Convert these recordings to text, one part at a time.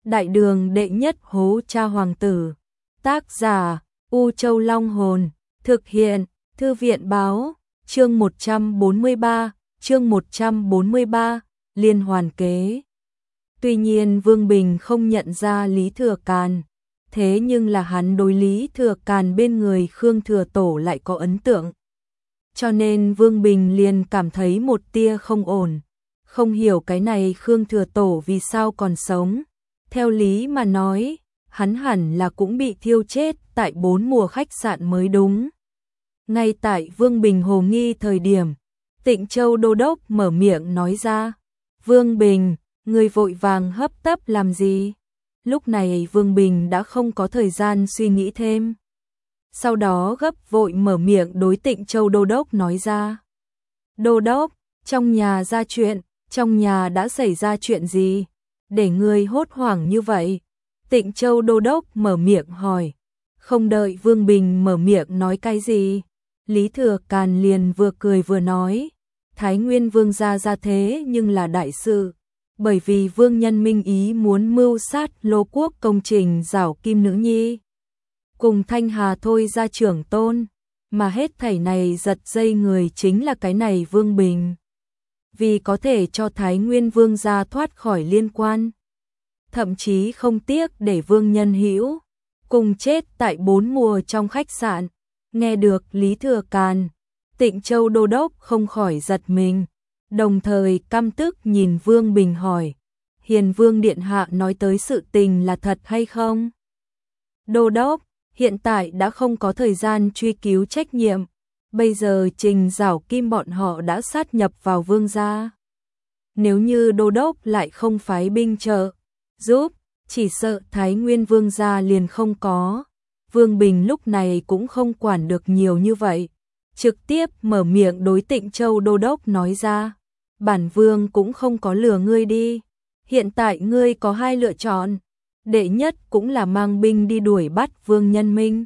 Đại đường đệ nhất hố cha hoàng tử. Tác giả U Châu Long Hồn. Thực hiện Thư viện Báo. Chương 143, Liên hoàn kế. Tuy nhiên Vương Bình không nhận ra Lý Thừa Càn, thế nhưng là hắn đối Lý Thừa Càn bên người Khương Thừa Tổ lại có ấn tượng. Cho nên Vương Bình liền cảm thấy một tia không ổn, không hiểu cái này Khương Thừa Tổ vì sao còn sống. Theo lý mà nói, hắn hẳn là cũng bị thiêu chết tại 4 mùa khách sạn mới đúng. Ngay tại Vương Bình hồ nghi thời điểm, Tịnh Châu Đô Đốc mở miệng nói ra. Vương Bình, người vội vàng hấp tấp làm gì? Lúc này Vương Bình đã không có thời gian suy nghĩ thêm. Sau đó gấp vội mở miệng đối Tịnh Châu Đô Đốc nói ra. Đô Đốc, trong nhà ra chuyện, trong nhà đã xảy ra chuyện gì? Để người hốt hoảng như vậy? Tịnh Châu Đô Đốc mở miệng hỏi. Không đợi Vương Bình mở miệng nói cái gì, Lý Thừa Càn liền vừa cười vừa nói. Thái Nguyên Vương gia ra thế nhưng là đại sự, bởi vì Vương Nhân Minh ý muốn mưu sát Lô Quốc công trình Giảo Kim Nữ Nhi. Cùng Thanh Hà thôi ra trưởng tôn, mà hết thảy này giật dây người chính là cái này Vương Bình. Vì có thể cho Thái Nguyên Vương gia thoát khỏi liên quan, thậm chí không tiếc để Vương Nhân Hữu cùng chết tại 4 mùa trong khách sạn. Nghe được Lý Thừa Càn, Tịnh Châu Đô Đốc không khỏi giật mình, đồng thời căm tức nhìn Vương Bình hỏi. Hiền Vương Điện Hạ nói tới sự tình là thật hay không? Đô Đốc, hiện tại đã không có thời gian truy cứu trách nhiệm, bây giờ Trình Giảo Kim bọn họ đã sát nhập vào Vương gia. Nếu như Đô Đốc lại không phái binh trợ giúp, chỉ sợ Thái Nguyên Vương gia liền không có. Vương Bình lúc này cũng không quản được nhiều như vậy, trực tiếp mở miệng đối Tịnh Châu Đô Đốc nói ra. Bản Vương cũng không có lừa ngươi đi, hiện tại ngươi có hai lựa chọn, đệ nhất cũng là mang binh đi đuổi bắt Vương Nhân Minh.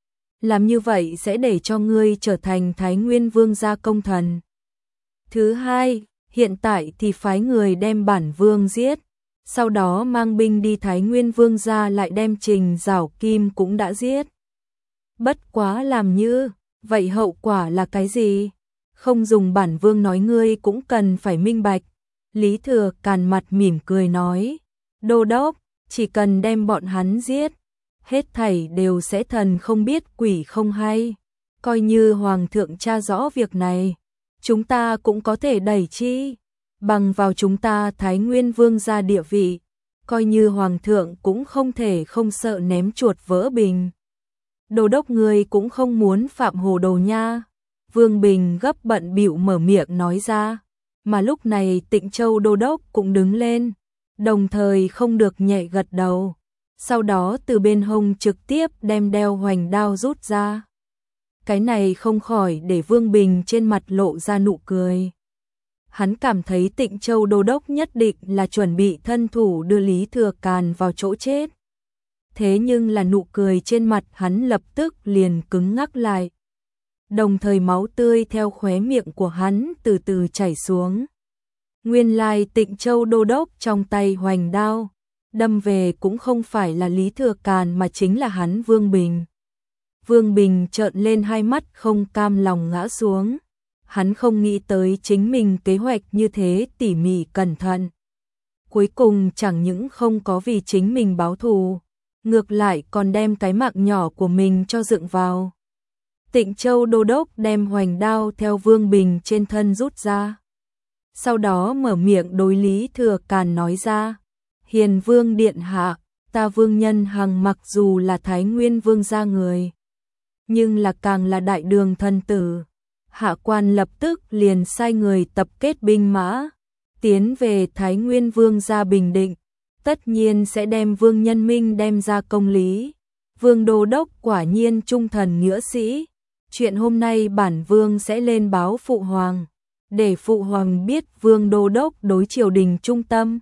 Làm như vậy sẽ để cho ngươi trở thành Thái Nguyên Vương gia công thần. Thứ hai, hiện tại thì phái người đem bản Vương giết, sau đó mang binh đi Thái Nguyên Vương gia lại đem Trình Giảo Kim cũng đã giết. Bất quá làm như vậy hậu quả là cái gì? Không dùng bản Vương nói ngươi cũng cần phải minh bạch. Lý Thừa Càn mặt mỉm cười nói. Đô Đốc, chỉ cần đem bọn hắn giết, hết thảy đều sẽ thần không biết quỷ không hay. Coi như Hoàng thượng tra rõ việc này, chúng ta cũng có thể đẩy chi. Bằng vào chúng ta Thái Nguyên Vương gia địa vị, coi như Hoàng thượng cũng không thể không sợ ném chuột vỡ bình. Đô Đốc ngươi cũng không muốn phạm hồ đồ nha. Vương Bình gấp bận bịu mở miệng nói ra. Mà lúc này Tịnh Châu Đô Đốc cũng đứng lên, đồng thời không được nhẹ gật đầu. Sau đó từ bên hông trực tiếp đem đeo hoành đao rút ra. Cái này không khỏi để Vương Bình trên mặt lộ ra nụ cười. Hắn cảm thấy Tịnh Châu Đô Đốc nhất định là chuẩn bị thân thủ đưa Lý Thừa Càn vào chỗ chết. Thế nhưng là nụ cười trên mặt hắn lập tức liền cứng ngắc lại. Đồng thời máu tươi theo khóe miệng của hắn từ từ chảy xuống. Nguyên lai Tịnh Châu Đô Đốc trong tay hoành đao, đâm về cũng không phải là Lý Thừa Càn mà chính là hắn Vương Bình. Vương Bình trợn lên hai mắt không cam lòng ngã xuống. Hắn không nghĩ tới chính mình kế hoạch như thế tỉ mỉ cẩn thận. Cuối cùng chẳng những không có vì chính mình báo thù, ngược lại còn đem cái mạng nhỏ của mình cho dựng vào. Tịnh Châu Đô Đốc đem hoành đao theo Vương Bình trên thân rút ra. Sau đó mở miệng đối Lý Thừa Càn nói ra. Hiền Vương Điện Hạ, ta Vương Nhân Hằng mặc dù là Thái Nguyên Vương gia người, nhưng là càng là đại đường thân tử. Hạ quan lập tức liền sai người tập kết binh mã, tiến về Thái Nguyên Vương gia Bình Định, tất nhiên sẽ đem Vương Nhân Minh đem ra công lý. Vương Đô Đốc quả nhiên trung thần nghĩa sĩ, chuyện hôm nay bản Vương sẽ lên báo Phụ Hoàng, để Phụ Hoàng biết Vương Đô Đốc đối triều đình trung tâm.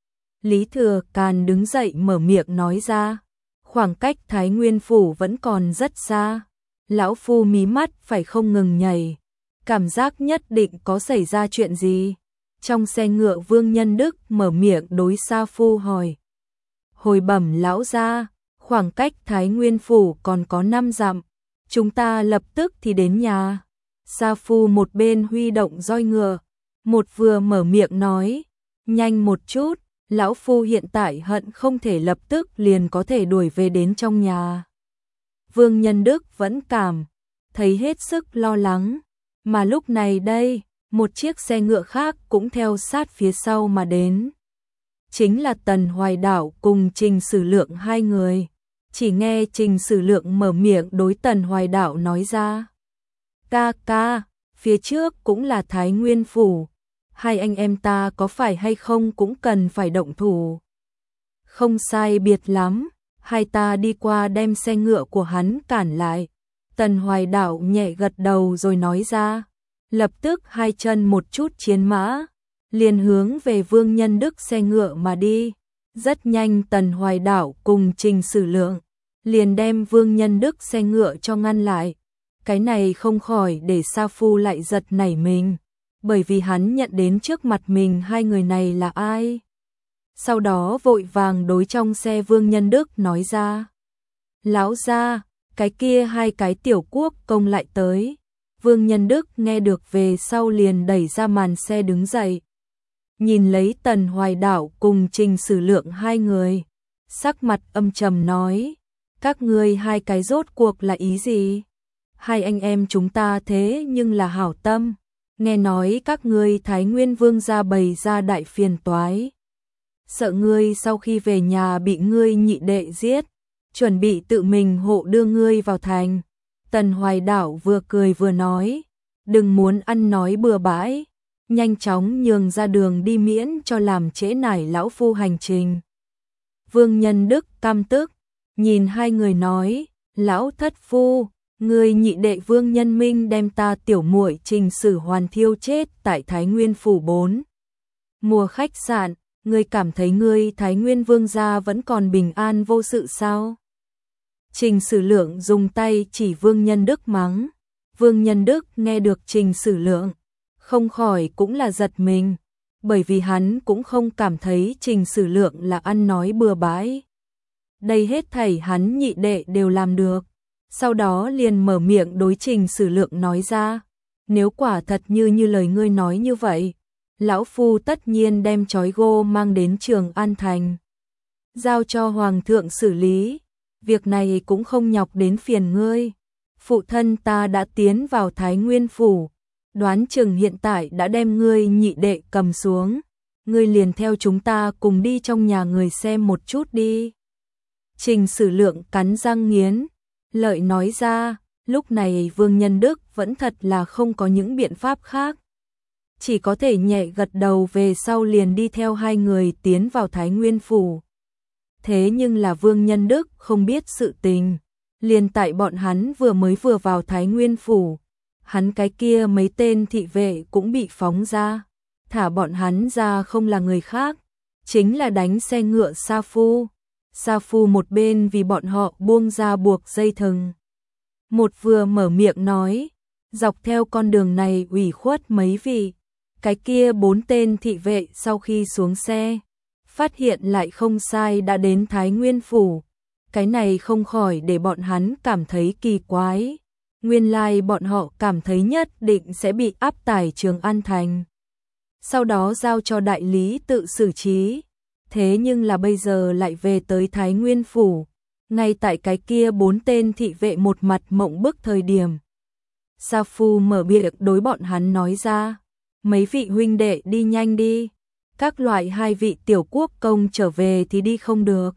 Lý Thừa Càn đứng dậy mở miệng nói ra. Khoảng cách Thái Nguyên Phủ vẫn còn rất xa, lão phu mí mắt phải không ngừng nhảy, cảm giác nhất định có xảy ra chuyện gì. Trong xe ngựa Vương Nhân Đức mở miệng đối Sa Phu hỏi. hồi bẩm lão gia, khoảng cách Thái Nguyên Phủ còn có 5 dặm, chúng ta lập tức thì đến nhà. Sa Phu một bên huy động roi ngựa, một vừa mở miệng nói, nhanh một chút, lão phu hiện tại hận không thể lập tức liền có thể đuổi về đến trong nhà. Vương Nhân Đức vẫn cảm thấy hết sức lo lắng, mà lúc này đây, một chiếc xe ngựa khác cũng theo sát phía sau mà đến. Chính là Tần Hoài Đảo cùng Trình Sử Lượng hai người. Chỉ nghe Trình Sử Lượng mở miệng đối Tần Hoài Đảo nói ra. Ca ca, phía trước cũng là Thái Nguyên Phủ. Hai anh em ta có phải hay không cũng cần phải động thủ. Không sai biệt lắm, hai ta đi qua đem xe ngựa của hắn cản lại. Tần Hoài Đảo nhẹ gật đầu rồi nói ra. Lập tức hai chân một chút chiến mã, liền hướng về Vương Nhân Đức xe ngựa mà đi. Rất nhanh Tần Hoài Đảo cùng Trình Sử Lượng liền đem Vương Nhân Đức xe ngựa cho ngăn lại. Cái này không khỏi để Sa Phu lại giật nảy mình, bởi vì hắn nhận đến trước mặt mình hai người này là ai. Sau đó vội vàng đối trong xe Vương Nhân Đức nói ra. Lão gia, cái kia hai cái tiểu quốc công lại tới. Vương Nhân Đức nghe được về sau liền đẩy ra màn xe đứng dậy. Nhìn lấy Tần Hoài Đảo cùng Trình Sử Lượng hai người, sắc mặt âm trầm nói, các ngươi hai cái rốt cuộc là ý gì? Hai anh em chúng ta thế nhưng là hảo tâm, nghe nói các ngươi Thái Nguyên Vương gia bày ra đại phiền toái. Sợ ngươi sau khi về nhà bị ngươi nhị đệ giết, chuẩn bị tự mình hộ đưa ngươi vào thành. Tần Hoài Đảo vừa cười vừa nói, đừng muốn ăn nói bừa bãi, nhanh chóng nhường ra đường đi miễn cho làm trễ nải lão phu hành trình. Vương Nhân Đức căm tức, nhìn hai người nói, lão thất phu, người nhị đệ Vương Nhân Minh đem ta tiểu muội Trình Sử Hoàn thiêu chết tại Thái Nguyên Phủ 4 mùa khách sạn, ngươi cảm thấy ngươi Thái Nguyên Vương gia vẫn còn bình an vô sự sao? Trình Sử Lượng dùng tay chỉ Vương Nhân Đức mắng. Vương Nhân Đức nghe được Trình Sử Lượng, không khỏi cũng là giật mình, bởi vì hắn cũng không cảm thấy Trình Sử Lượng là ăn nói bừa bãi. Đây hết thảy hắn nhị đệ đều làm được. Sau đó liền mở miệng đối Trình Sử Lượng nói ra, nếu quả thật như lời ngươi nói như vậy, lão phu tất nhiên đem trói gô mang đến Trường An Thành, giao cho Hoàng thượng xử lý. Việc này cũng không nhọc đến phiền ngươi. Phụ thân ta đã tiến vào Thái Nguyên Phủ, đoán chừng hiện tại đã đem ngươi nhị đệ cầm xuống. Ngươi liền theo chúng ta cùng đi trong nhà người xem một chút đi. Trình Sử Lượng cắn răng nghiến lợi nói ra, lúc này Vương Nhân Đức vẫn thật là không có những biện pháp khác. Chỉ có thể nhẹ gật đầu về sau liền đi theo hai người tiến vào Thái Nguyên Phủ. Thế nhưng là Vương Nhân Đức không biết sự tình, liền tại bọn hắn vừa vào Thái Nguyên Phủ, hắn cái kia mấy tên thị vệ cũng bị phóng ra, thả bọn hắn ra không là người khác, chính là đánh xe ngựa Sa Phu. Sa Phu một bên vì bọn họ buông ra buộc dây thừng, một vừa mở miệng nói, dọc theo con đường này ủy khuất mấy vị. Cái kia 4 tên thị vệ sau khi xuống xe, phát hiện lại không sai đã đến Thái Nguyên Phủ. Cái này không khỏi để bọn hắn cảm thấy kỳ quái. Nguyên lai bọn họ cảm thấy nhất định sẽ bị áp tải Trường An Thành, sau đó giao cho đại lý tự xử trí. Thế nhưng là bây giờ lại về tới Thái Nguyên Phủ, ngay tại cái kia 4 tên thị vệ một mặt mộng bức thời điểm. Sa Phu mở miệng đối bọn hắn nói ra, mấy vị huynh đệ đi nhanh đi, các loại hai vị tiểu quốc công trở về thì đi không được.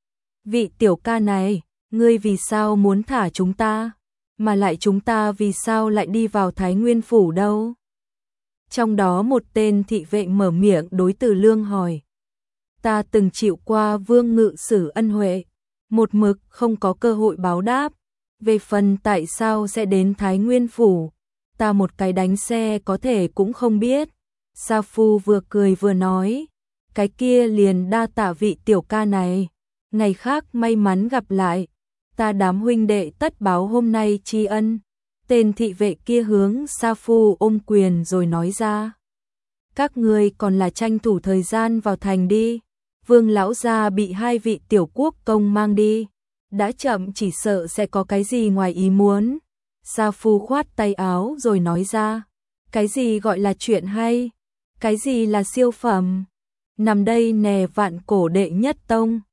Vị tiểu ca này, ngươi vì sao muốn thả chúng ta, mà lại chúng ta vì sao lại đi vào Thái Nguyên Phủ đâu? Trong đó một tên thị vệ mở miệng đối Từ Lương hỏi. Ta từng chịu qua Vương Ngự Sử ân huệ, một mực không có cơ hội báo đáp. Về phần tại sao sẽ đến Thái Nguyên Phủ, ta một cái đánh xe có thể cũng không biết. Sa Phu vừa cười vừa nói, cái kia liền đa tạ vị tiểu ca này, ngày khác may mắn gặp lại, ta đám huynh đệ tất báo hôm nay tri ân. Tên thị vệ kia hướng Sa Phu ôm quyền rồi nói ra, các ngươi còn là tranh thủ thời gian vào thành đi. Vương lão gia bị hai vị tiểu quốc công mang đi, đã chậm chỉ sợ sẽ có cái gì ngoài ý muốn. Sa Phu khoát tay áo rồi nói ra, cái gì gọi là chuyện hay, cái gì là siêu phẩm, nằm đây nè Vạn Cổ đệ nhất tông.